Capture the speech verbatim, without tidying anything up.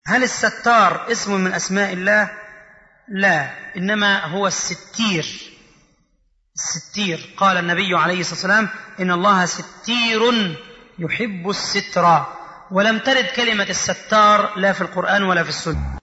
هل الستار اسم من أسماء الله؟ لا، إنما هو الستير. الستير قال النبي عليه الصلاة والسلام إن الله ستير يحب الستر، ولم ترد كلمة الستار لا في القرآن ولا في السنة.